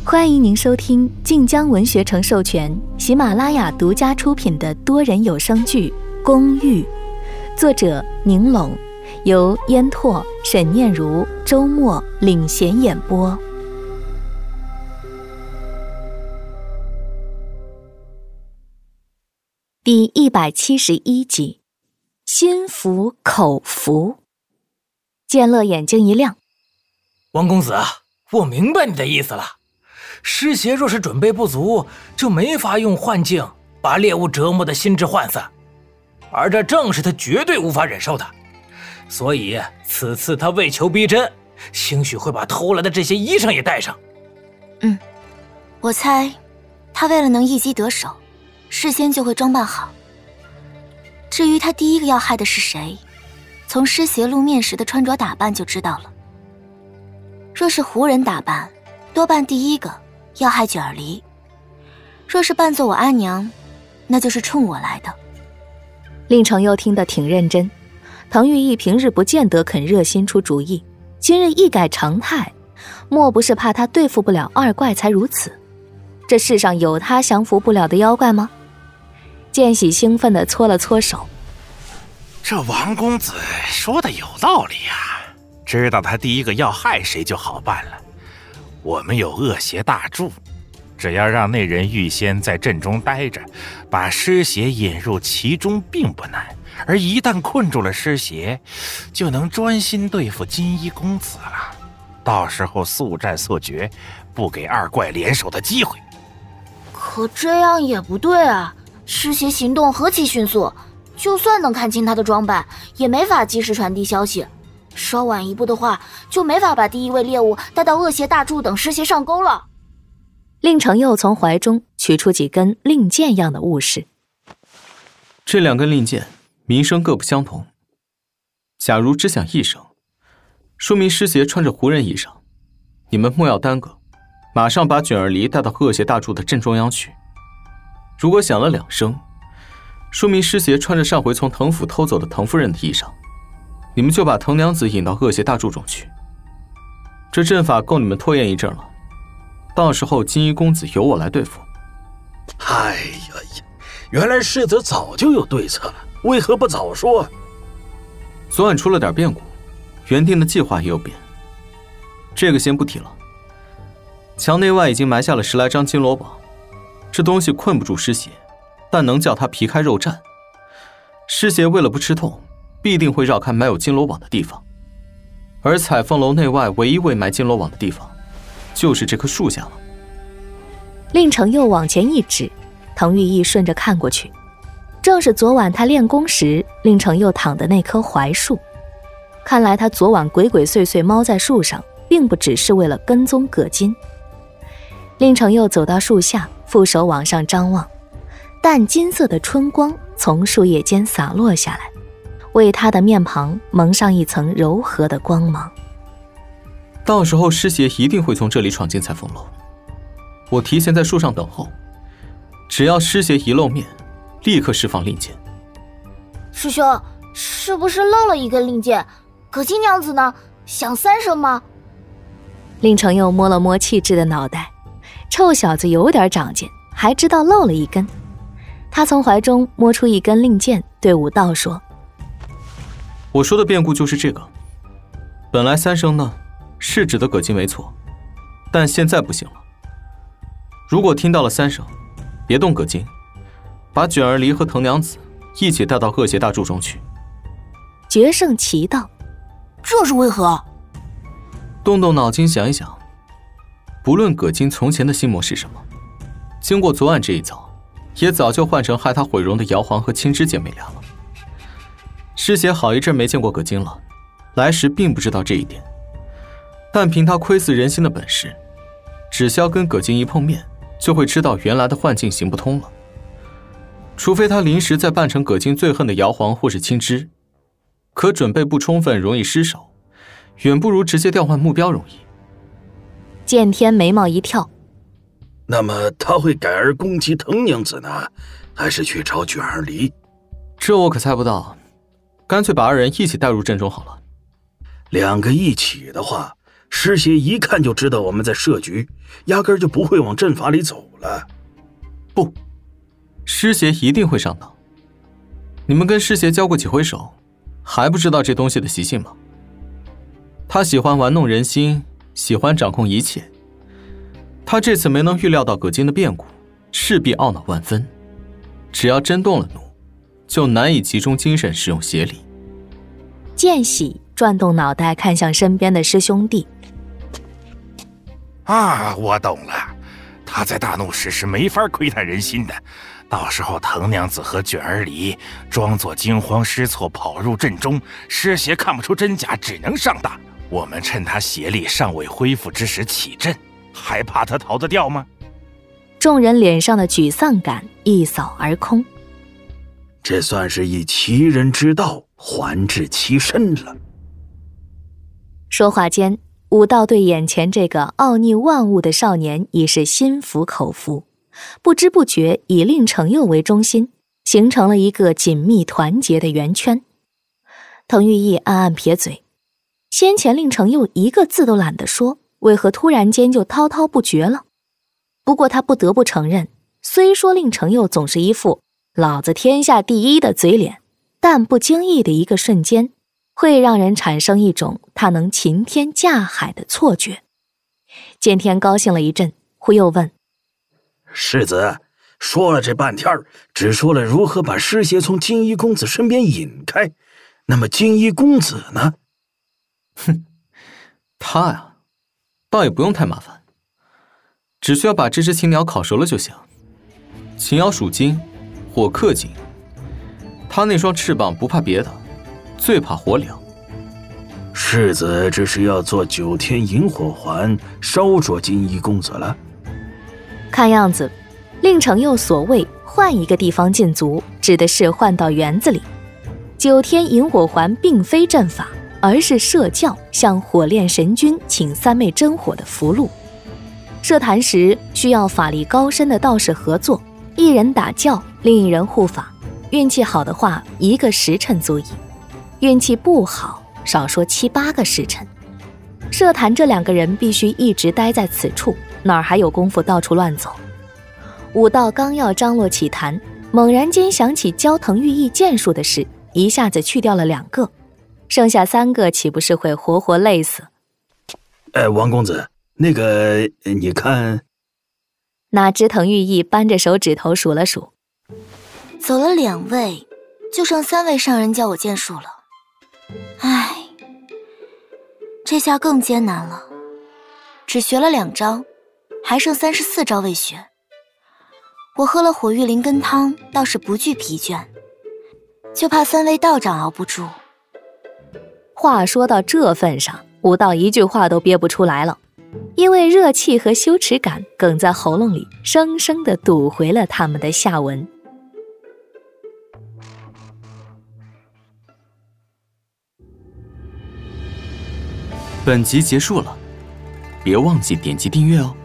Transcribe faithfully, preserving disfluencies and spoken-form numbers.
欢迎您收听晋江文学城授权、喜马拉雅独家出品的多人有声剧《公寓》，作者宁龙，由烟拓、沈念如、周末领衔演播。第一百七十一集，心服口服。建乐眼睛一亮： 王公子，我明白你的意思了。尸邪若是准备不足，就没法用幻境把猎物折磨的心智涣散，而这正是他绝对无法忍受的。所以此次他为求逼真，兴许会把偷来的这些衣裳也带上。 嗯，我猜他为了能一击得手，事先就会装扮好。至于他第一个要害的是谁，从尸邪露面时的穿着打扮就知道了。若是胡人打扮，多半第一个要害卷儿离；若是扮作我安娘，那就是冲我来的。 令程又听得挺认真，唐玉毅平日不见得肯热心出主意，今日一改常态，莫不是怕他对付不了二怪才如此？这世上有他降服不了的妖怪吗？见喜兴奋地搓了搓手， 这王公子说的有道理啊，知道他第一个要害谁就好办了。我们有恶邪大柱，只要让那人预先在阵中待着，把尸邪引入其中并不难，而一旦困住了尸邪，就能专心对付金衣公子了。到时候速战速决，不给二怪联手的机会。 可这样也不对啊，尸邪行动何其迅速，就算能看清他的装扮，也没法及时传递消息。稍晚一步的话，就没法把第一位猎物带到恶邪大柱等尸邪上钩了。 令程又从怀中取出几根令箭样的物事。 这两根令箭名声各不相同，假如只响一声，说明尸邪穿着胡人衣裳。你们莫要耽搁，马上把卷儿离带到恶邪大柱的正中央去。如果响了两声，说明尸邪穿着上回从藤府偷走的藤夫人的衣裳。你们就把藤娘子引到恶邪大柱中去。这阵法够你们拖延一阵了，到时候金衣公子由我来对付。 哎呀呀，原来世子早就有对策了，为何不早说？ 昨晚出了点变故，原定的计划也有变。这个先不提了。墙内外已经埋下了十来张金罗网，这东西困不住尸邪，但能叫他皮开肉绽。尸邪为了不吃痛，必定会绕开埋有金罗网的地方，而彩凤楼内外唯一未埋金罗网的地方，就是这棵树下了。 令程又往前一指，唐玉毅顺着看过去，正是昨晚他练功时令程又躺的那棵槐树。看来他昨晚鬼鬼祟祟猫在树上，并不只是为了跟踪葛金。令程又走到树下，负手往上张望，淡金色的春光从树叶间洒落下来，为他的面庞蒙上一层柔和的光芒。 到时候尸邪一定会从这里闯进彩凤楼，我提前在树上等候，只要尸邪一露面，立刻释放令箭。 师兄，是不是漏了一根令箭？葛金娘子呢？响三声吗？ 令程又摸了摸气质的脑袋，臭小子有点长进，还知道漏了一根。他从怀中摸出一根令箭，对武道说： 我说的变故就是这个。本来三声呢，是指的葛金没错，但现在不行了。如果听到了三声，别动葛金，把卷儿离和藤娘子一起带到恶邪大柱中去。 决胜奇道： 这是为何？ 动动脑筋想一想，不论葛金从前的心魔是什么，经过昨晚这一遭，也早就换成害他毁容的瑶皇和青枝姐妹俩了。尸邪好一阵没见过葛金了，来时并不知道这一点，但凭他窥伺人心的本事，只需要跟葛金一碰面，就会知道原来的幻境行不通了。除非他临时再扮成葛金最恨的瑶皇或是青枝，可准备不充分容易失手，远不如直接调换目标容易。 剑天眉毛一跳： 那么他会改而攻击藤娘子呢，还是去找卷儿离？ 这我可猜不到，干脆把二人一起带入阵中好了。 两个一起的话， 师邪一看就知道我们在设局，压根就不会往阵法里走了。 不，师邪一定会上当。你们跟师邪交过几回手，还不知道这东西的习性吗？他喜欢玩弄人心，喜欢掌控一切。他这次没能预料到葛金的变故，势必懊恼万分。只要真动了怒，就难以集中精神使用邪力。 见喜转动脑袋看向身边的师兄弟。 啊，我懂了，他在大怒时是没法窥探人心的。到时候藤娘子和卷儿里装作惊慌失措跑入阵中，师邪看不出真假，只能上当。我们趁他邪力尚未恢复之时起阵，还怕他逃得掉吗？ 众人脸上的沮丧感一扫而空。 这算是以其人之道还治其身了。 说话间，武道对眼前这个傲睨万物的少年已是心服口服，不知不觉以令程佑为中心，形成了一个紧密团结的圆圈。滕玉义暗暗撇嘴，先前令程佑一个字都懒得说，为何突然间就滔滔不绝了？不过他不得不承认，虽说令程佑总是一副老子天下第一的嘴脸，但不经意的一个瞬间，会让人产生一种他能擎天架海的错觉。剑天高兴了一阵，忽又问： 世子，说了这半天，只说了如何把师邪从金衣公子身边引开，那么金衣公子呢？ 哼，他呀，倒也不用太麻烦，只需要把这只禽鸟烤熟了就行。禽鸟属金，火克金，它那双翅膀不怕别的，最怕火燎。 世子这是要做九天萤火环烧灼金衣公子了？ 看样子，令程佑所谓换一个地方禁足，指的是换到园子里。九天萤火环并非阵法，而是射教向火炼神君请三昧真火的符箓。设坛时需要法力高深的道士合作，一人打教，另一人护法。运气好的话，一个时辰足矣；运气不好，少说七八个时辰。设坛这两个人必须一直待在此处，哪儿还有功夫到处乱走？武道刚要张罗起坛，猛然间想起教藤玉意剑术的事，一下子去掉了两个，剩下三个岂不是会活活累死？ 哎，王公子，那个你看…… 哪知藤玉意扳着手指头数了数， 走了两位，就剩三位上人教我剑术了。唉，这下更艰难了，只学了两招，还剩三十四招未学。我喝了火玉灵根汤，倒是不惧疲倦，就怕三位道长熬不住。 话说到这份上，武道一句话都憋不出来了，因为热气和羞耻感哽在喉咙里，生生地堵回了他们的下文。 本集结束了，别忘记点击订阅哦。